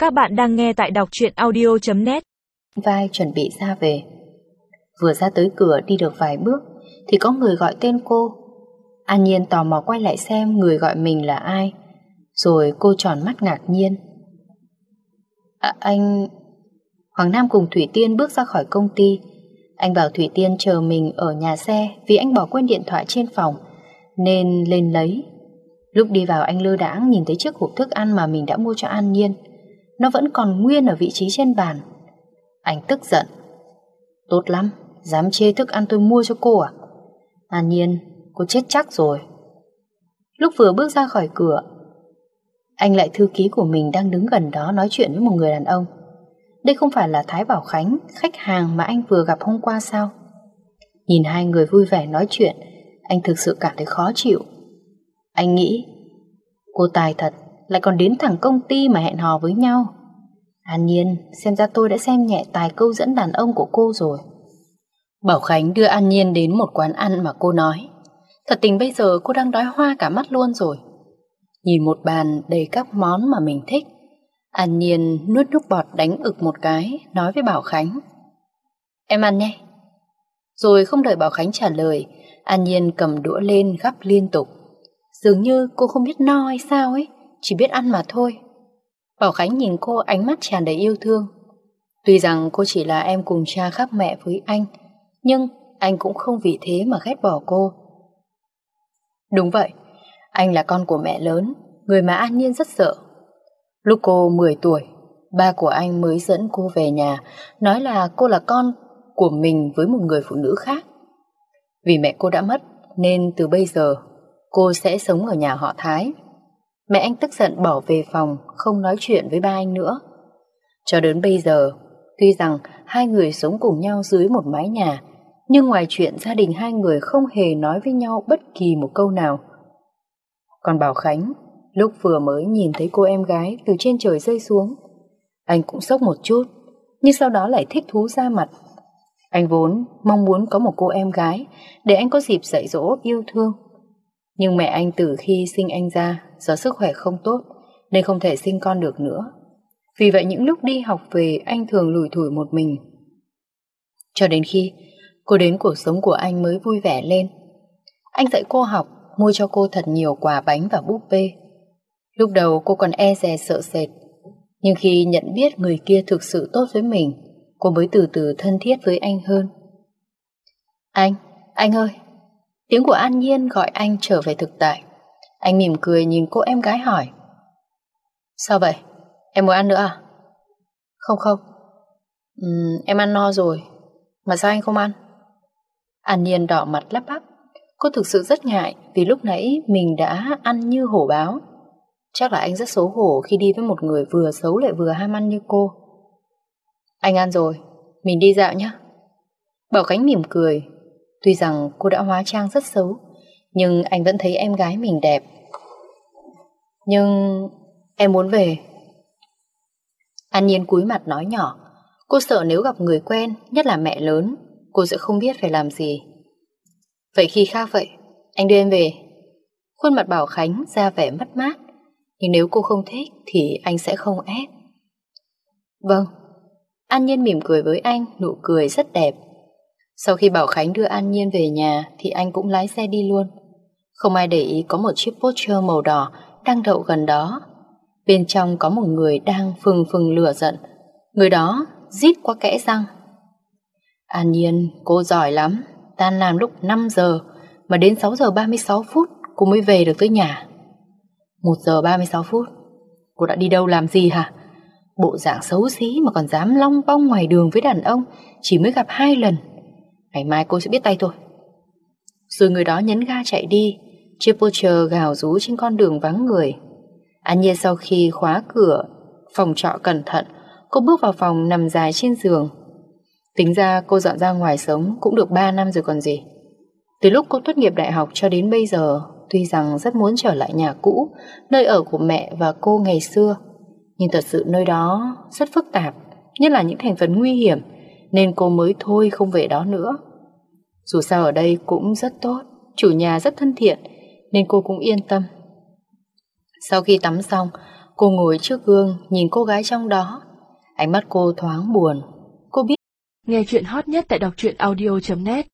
Các bạn đang nghe tại đọc truyện audio.net. Vai chuẩn bị ra về. Vừa ra tới cửa đi được vài bước thì có người gọi tên cô. An Nhiên tò mò quay lại xem người gọi mình là ai. Rồi cô tròn mắt ngạc nhiên. Anh... Hoàng Nam cùng Thủy Tiên bước ra khỏi công ty. Anh bảo Thủy Tiên chờ mình ở nhà xe vì anh bỏ quên điện thoại trên phòng nên lên lấy. Lúc đi vào anh lơ đãng nhìn thấy chiếc hộp thức ăn mà mình đã mua cho An Nhiên. Nó vẫn còn nguyên ở vị trí trên bàn. Anh tức giận. Tốt lắm, dám chê thức ăn tôi mua cho cô à? An Nhiên, cô chết chắc rồi. Lúc vừa bước ra khỏi cửa, anh lại thư ký của mình đang đứng gần đó nói chuyện với một người đàn ông. Đây không phải là Thái Bảo Khánh, khách hàng mà anh vừa gặp hôm qua sao? Nhìn hai người vui vẻ nói chuyện, anh thực sự cảm thấy khó chịu. Anh nghĩ, cô tài thật, lại còn đến thẳng công ty mà hẹn hò với nhau. An Nhiên, xem ra tôi đã xem nhẹ tài câu dẫn đàn ông của cô rồi. Bảo Khánh đưa An Nhiên đến một quán ăn mà cô nói. Thật tình bây giờ cô đang đói hoa cả mắt luôn rồi. Nhìn một bàn đầy các món mà mình thích, An Nhiên nuốt nước bọt đánh ực một cái, nói với Bảo Khánh. Em ăn nhé. Rồi không đợi Bảo Khánh trả lời, An Nhiên cầm đũa lên gắp liên tục. Dường như cô không biết no hay sao ấy, chỉ biết ăn mà thôi. Bảo Khánh nhìn cô ánh mắt tràn đầy yêu thương. Tuy rằng cô chỉ là em cùng cha khác mẹ với anh, nhưng anh cũng không vì thế mà ghét bỏ cô. Đúng vậy, anh là con của mẹ lớn, người mà An Nhiên rất sợ. Lúc cô 10 tuổi, ba của anh mới dẫn cô về nhà, nói là cô là con của mình với một người phụ nữ khác. Vì mẹ cô đã mất, nên từ bây giờ cô sẽ sống ở nhà họ Thái. Mẹ anh tức giận bỏ về phòng, không nói chuyện với ba anh nữa. Cho đến bây giờ, tuy rằng hai người sống cùng nhau dưới một mái nhà, nhưng ngoài chuyện gia đình hai người không hề nói với nhau bất kỳ một câu nào. Còn Bảo Khánh, lúc vừa mới nhìn thấy cô em gái từ trên trời rơi xuống, anh cũng sốc một chút, nhưng sau đó lại thích thú ra mặt. Anh vốn mong muốn có một cô em gái để anh có dịp dạy dỗ yêu thương. Nhưng mẹ anh từ khi sinh anh ra do sức khỏe không tốt nên không thể sinh con được nữa. Vì vậy những lúc đi học về anh thường lủi thủi một mình. Cho đến khi cô đến cuộc sống của anh mới vui vẻ lên. Anh dạy cô học, mua cho cô thật nhiều quà bánh và búp bê. Lúc đầu cô còn e dè sợ sệt, nhưng khi nhận biết người kia thực sự tốt với mình, cô mới từ từ thân thiết với anh hơn. Anh ơi! Tiếng của An Nhiên gọi anh trở về thực tại. Anh mỉm cười nhìn cô em gái hỏi. Sao vậy? Em muốn ăn nữa à? Không. Em ăn no rồi. Mà sao anh không ăn? An Nhiên đỏ mặt lắp bắp. Cô thực sự rất ngại vì lúc nãy mình đã ăn như hổ báo. Chắc là anh rất xấu hổ khi đi với một người vừa xấu lại vừa ham ăn như cô. Anh ăn rồi, mình đi dạo nhé. Bảo Khánh mỉm cười. Tuy rằng cô đã hóa trang rất xấu, nhưng anh vẫn thấy em gái mình đẹp. Nhưng em muốn về. An Nhiên cúi mặt nói nhỏ. Cô sợ nếu gặp người quen, nhất là mẹ lớn, cô sẽ không biết phải làm gì. Vậy khi khác vậy, anh đưa em về. Khuôn mặt Bảo Khánh ra vẻ mất mát. Nhưng nếu cô không thích thì anh sẽ không ép. Vâng. An Nhiên mỉm cười với anh, nụ cười rất đẹp. Sau khi Bảo Khánh đưa An Nhiên về nhà thì anh cũng lái xe đi luôn. Không ai để ý có một chiếc Porsche màu đỏ đang đậu gần đó. Bên trong có một người đang phừng phừng lửa giận. Người đó rít qua kẽ răng. An Nhiên, cô giỏi lắm. Tan làm lúc 5 giờ mà đến 6 giờ 36 phút cô mới về được tới nhà. 1 giờ 36 phút cô đã đi đâu làm gì hả? Bộ dạng xấu xí mà còn dám long bong ngoài đường với đàn ông, chỉ mới gặp 2 lần. Ngày mai cô sẽ biết tay thôi. Rồi người đó nhấn ga chạy đi. Chiếc Porsche gào rú trên con đường vắng người. An Nhiên sau khi khóa cửa phòng trọ cẩn thận, cô bước vào phòng nằm dài trên giường. Tính ra cô dọn ra ngoài sống cũng được 3 năm rồi còn gì. Từ lúc cô tốt nghiệp đại học cho đến bây giờ, tuy rằng rất muốn trở lại nhà cũ, nơi ở của mẹ và cô ngày xưa, nhưng thật sự nơi đó rất phức tạp, nhất là những thành phần nguy hiểm, nên cô mới thôi không về đó nữa. Dù sao ở đây cũng rất tốt, chủ nhà rất thân thiện, nên cô cũng yên tâm. Sau khi tắm xong, Cô ngồi trước gương nhìn cô gái trong đó. Ánh mắt cô thoáng buồn. Cô biết. Nghe chuyện hot nhất tại đọc truyện audio.net